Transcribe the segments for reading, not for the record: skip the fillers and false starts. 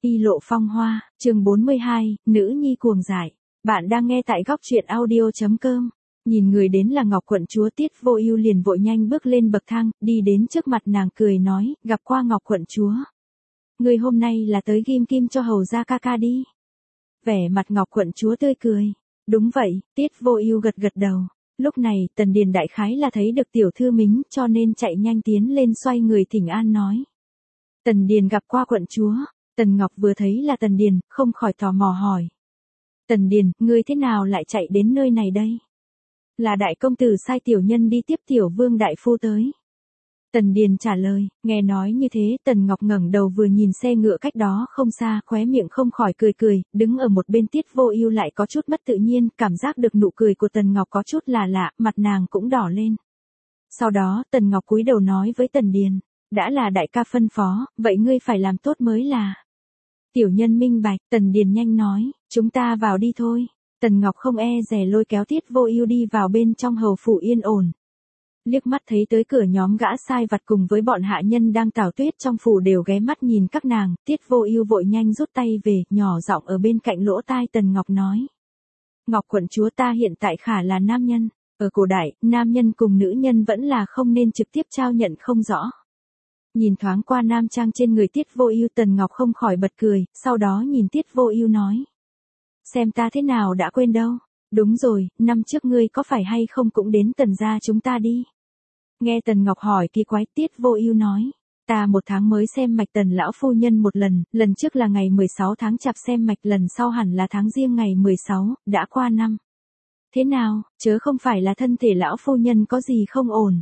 Y lộ phong hoa, chương 42, nữ nhi cuồng dại. Bạn đang nghe tại góc truyện audio.com. Nhìn người đến là Ngọc quận chúa, Tiết Vô Ưu liền vội nhanh bước lên bậc thang, đi đến trước mặt nàng cười nói, gặp qua Ngọc quận chúa. Người hôm nay là tới ghim kim cho hầu gia ca ca đi. Vẻ mặt Ngọc quận chúa tươi cười. Đúng vậy, Tiết Vô Ưu gật gật đầu. Lúc này, Tần Điền đại khái là thấy được tiểu thư mính cho nên chạy nhanh tiến lên xoay người thỉnh an nói. Tần Điền gặp qua quận chúa. Tần Ngọc vừa thấy là Tần Điền, không khỏi tò mò hỏi. Tần Điền, ngươi thế nào lại chạy đến nơi này đây? Là đại công tử sai tiểu nhân đi tiếp tiểu vương đại phu tới. Tần Điền trả lời, nghe nói như thế, Tần Ngọc ngẩng đầu vừa nhìn xe ngựa cách đó không xa, khóe miệng không khỏi cười cười, đứng ở một bên Tiết Vô Ưu lại có chút mất tự nhiên, cảm giác được nụ cười của Tần Ngọc có chút là lạ, mặt nàng cũng đỏ lên. Sau đó, Tần Ngọc cúi đầu nói với Tần Điền, đã là đại ca phân phó, vậy ngươi phải làm tốt mới là. Tiểu nhân minh bạch, Tần Điền nhanh nói, chúng ta vào đi thôi. Tần Ngọc không e dè lôi kéo Tiết Vô Ưu đi vào bên trong hầu phủ yên ổn. Liếc mắt thấy tới cửa nhóm gã sai vặt cùng với bọn hạ nhân đang tảo tuyết trong phủ đều ghé mắt nhìn các nàng, Tiết Vô Ưu vội nhanh rút tay về, nhỏ giọng ở bên cạnh lỗ tai Tần Ngọc nói. Ngọc quận chúa, ta hiện tại khả là nam nhân, ở cổ đại, nam nhân cùng nữ nhân vẫn là không nên trực tiếp trao nhận không rõ. Nhìn thoáng qua nam trang trên người Tiết Vô Ưu, Tần Ngọc không khỏi bật cười, sau đó nhìn Tiết Vô Ưu nói. Xem ta thế nào đã quên đâu, đúng rồi, năm trước ngươi có phải hay không cũng đến Tần gia chúng ta đi. Nghe Tần Ngọc hỏi kỳ quái, Tiết Vô Ưu nói, ta một tháng mới xem mạch Tần lão phu nhân một lần, lần trước là ngày 16 tháng Chạp xem mạch, lần sau hẳn là tháng Giêng ngày 16, đã qua năm. Thế nào, chớ không phải là thân thể lão phu nhân có gì không ổn?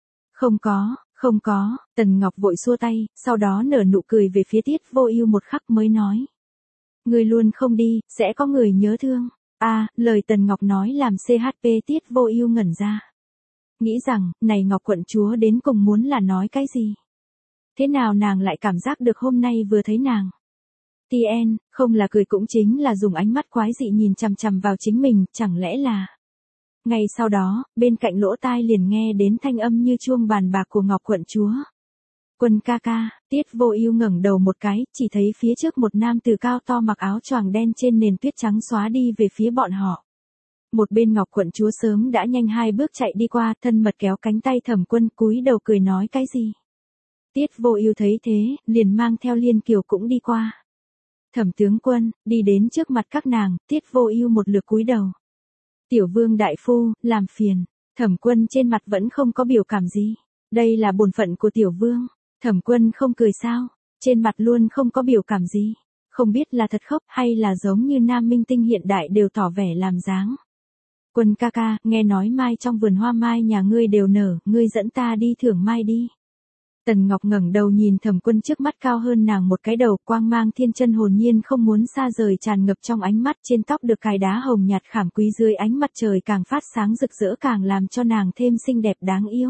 Không có, Tần Ngọc vội xua tay, sau đó nở nụ cười về phía Tiết Vô Ưu một khắc mới nói. Ngươi luôn không đi, sẽ có người nhớ thương. Lời Tần Ngọc nói làm CHP Tiết Vô Ưu ngẩn ra. Nghĩ rằng, này Ngọc quận chúa đến cùng muốn là nói cái gì? Thế nào nàng lại cảm giác được hôm nay vừa thấy nàng? TN, không là cười cũng chính là dùng ánh mắt quái dị nhìn chằm chằm vào chính mình, chẳng lẽ là... Ngay sau đó, bên cạnh lỗ tai liền nghe đến thanh âm như chuông bàn bạc của Ngọc quận chúa. Quân ca ca, Tiết Vô Ưu ngẩng đầu một cái, chỉ thấy phía trước một nam tử cao to mặc áo choàng đen trên nền tuyết trắng xóa đi về phía bọn họ. Một bên Ngọc quận chúa sớm đã nhanh hai bước chạy đi qua, thân mật kéo cánh tay Thẩm Quân, cúi đầu cười nói cái gì. Tiết Vô Ưu thấy thế, liền mang theo Liên Kiều cũng đi qua. Thẩm tướng quân, đi đến trước mặt các nàng, Tiết Vô Ưu một lượt cúi đầu. Tiểu vương đại phu, làm phiền. Thẩm Quân trên mặt vẫn không có biểu cảm gì. Đây là bổn phận của tiểu vương. Thẩm Quân không cười sao, trên mặt luôn không có biểu cảm gì. Không biết là thật khóc hay là giống như nam minh tinh hiện đại đều tỏ vẻ làm dáng. Quân ca ca, nghe nói mai trong vườn hoa mai nhà ngươi đều nở, ngươi dẫn ta đi thưởng mai đi. Tần Ngọc ngẩng đầu nhìn Thẩm Quân trước mắt cao hơn nàng một cái đầu, quang mang thiên chân hồn nhiên không muốn xa rời tràn ngập trong ánh mắt, trên tóc được cài đá hồng nhạt khảm quý dưới ánh mặt trời càng phát sáng rực rỡ càng làm cho nàng thêm xinh đẹp đáng yêu.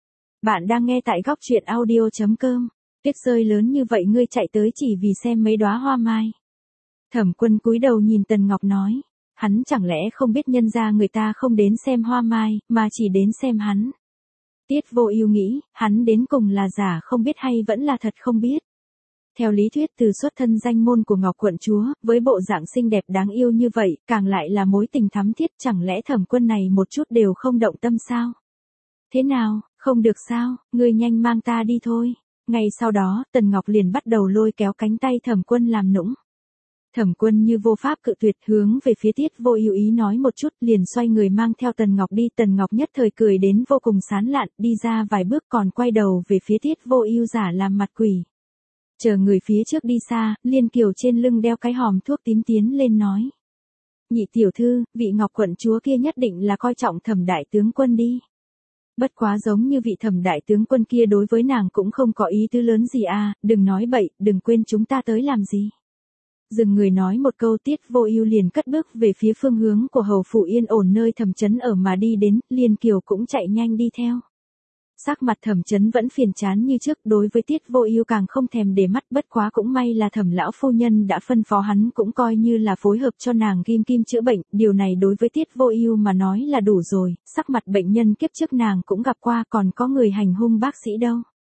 Bạn đang nghe tại góc truyện audio.com. Tuyết rơi lớn như vậy ngươi chạy tới chỉ vì xem mấy đóa hoa mai. Thẩm Quân cúi đầu nhìn Tần Ngọc nói, hắn chẳng lẽ không biết nhân gia người ta không đến xem hoa mai, mà chỉ đến xem hắn. Tiết Vô Ưu nghĩ, hắn đến cùng là giả không biết hay vẫn là thật không biết. Theo lý thuyết từ xuất thân danh môn của Ngọc quận chúa, với bộ dạng xinh đẹp đáng yêu như vậy, càng lại là mối tình thắm thiết, chẳng lẽ Thẩm Quân này một chút đều không động tâm sao? Thế nào, không được sao, ngươi nhanh mang ta đi thôi. Ngay sau đó, Tần Ngọc liền bắt đầu lôi kéo cánh tay Thẩm Quân làm nũng. Thẩm Quân như vô pháp cự tuyệt, hướng về phía Tiết Vô Ưu ý nói một chút, liền xoay người mang theo Tần Ngọc đi. Tần Ngọc nhất thời cười đến vô cùng sán lạn, đi ra vài bước còn quay đầu về phía Tiết Vô Ưu giả làm mặt quỷ. Chờ người phía trước đi xa, Liên Kiều trên lưng đeo cái hòm thuốc tím tiến lên nói. Nhị tiểu thư, vị Ngọc quận chúa kia nhất định là coi trọng Thẩm đại tướng quân đi. Bất quá giống như vị Thẩm đại tướng quân kia đối với nàng cũng không có ý tứ lớn gì đừng nói bậy, đừng quên chúng ta tới làm gì. Dừng người nói một câu, Tiết Vô Ưu liền cất bước về phía phương hướng của hầu phủ yên ổn nơi Thẩm Chấn ở mà đi đến, Liên Kiều cũng chạy nhanh đi theo. Sắc mặt Thẩm Chấn vẫn phiền chán như trước, đối với Tiết Vô Ưu càng không thèm để mắt, bất quá cũng may là Thẩm lão phu nhân đã phân phó hắn cũng coi như là phối hợp cho nàng ghim kim chữa bệnh, điều này đối với Tiết Vô Ưu mà nói là đủ rồi, sắc mặt bệnh nhân kiếp trước nàng cũng gặp qua, còn có người hành hung bác sĩ đâu.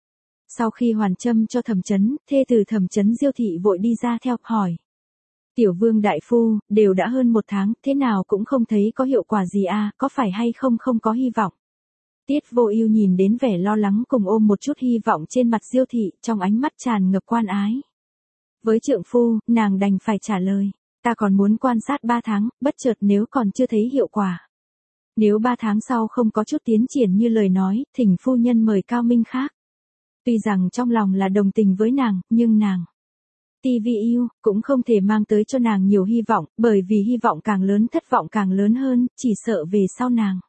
Sau khi hoàn châm cho Thẩm Chấn, thê từ Thẩm Chấn Diêu thị vội đi ra theo, hỏi. Tiểu Vương đại phu, đều đã hơn 1 tháng, thế nào cũng không thấy có hiệu quả gì à, có phải hay không không có hy vọng. Tiết Vô Ưu nhìn đến vẻ lo lắng cùng ôm một chút hy vọng trên mặt Diêu thị, trong ánh mắt tràn ngập quan ái. Với trượng phu, nàng đành phải trả lời, ta còn muốn quan sát 3 tháng, bất chợt nếu còn chưa thấy hiệu quả. Nếu 3 tháng sau không có chút tiến triển như lời nói, thỉnh phu nhân mời cao minh khác. Tuy rằng trong lòng là đồng tình với nàng, nhưng nàng TVU cũng không thể mang tới cho nàng nhiều hy vọng, bởi vì hy vọng càng lớn thất vọng càng lớn hơn, chỉ sợ về sau nàng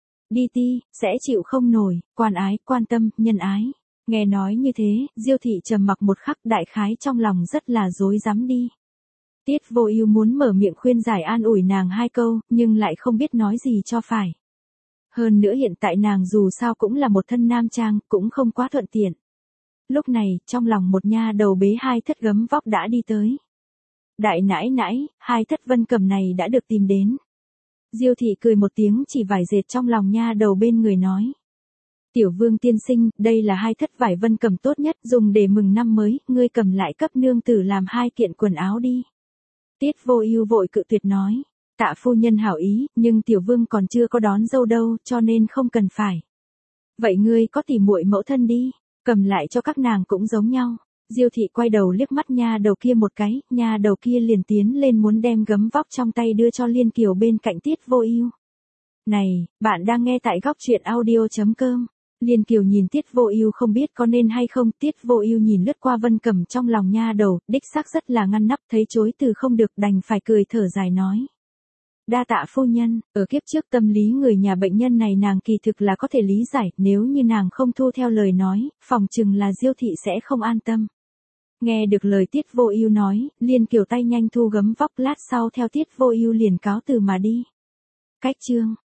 sẽ chịu không nổi, quan ái, quan tâm, nhân ái. Nghe nói như thế, Diêu thị trầm mặc một khắc, đại khái trong lòng rất là rối rắm đi. Tiết Vô Ưu muốn mở miệng khuyên giải an ủi nàng 2 câu, nhưng lại không biết nói gì cho phải. Hơn nữa hiện tại nàng dù sao cũng là một thân nam trang, cũng không quá thuận tiện. Lúc này, trong lòng một nha đầu bế 2 thất gấm vóc đã đi tới. Đại nãi nãi, 2 thất vân cầm này đã được tìm đến. Diêu thị cười một tiếng chỉ vải dệt trong lòng nha đầu bên người nói. Tiểu Vương tiên sinh, đây là 2 thất vải vân cầm tốt nhất, dùng để mừng năm mới, ngươi cầm lại cấp nương tử làm 2 kiện quần áo đi. Tiết Vô Ưu vội cự tuyệt nói. Tạ phu nhân hảo ý, nhưng Tiểu Vương còn chưa có đón dâu đâu, cho nên không cần phải. Vậy ngươi có tìm muội mẫu thân đi, cầm lại cho các nàng cũng giống nhau. Diêu thị quay đầu liếc mắt nha đầu kia một cái, nha đầu kia liền tiến lên muốn đem gấm vóc trong tay đưa cho Liên Kiều bên cạnh Tiết Vô Ưu. Này, bạn đang nghe tại goctruyện.audio.com. Liên Kiều nhìn Tiết Vô Ưu không biết có nên hay không, Tiết Vô Ưu nhìn lướt qua vân cầm trong lòng nha đầu, đích xác rất là ngăn nắp, thấy chối từ không được đành phải cười thở dài nói. Đa tạ phu nhân, ở kiếp trước tâm lý người nhà bệnh nhân này nàng kỳ thực là có thể lý giải, nếu như nàng không thu theo lời nói, phòng chừng là Diêu thị sẽ không an tâm. Nghe được lời Tiết Vô Ưu nói, Liên Kiều tay nhanh thu gấm vóc, lát sau theo Tiết Vô Ưu liền cáo từ mà đi. Cách chương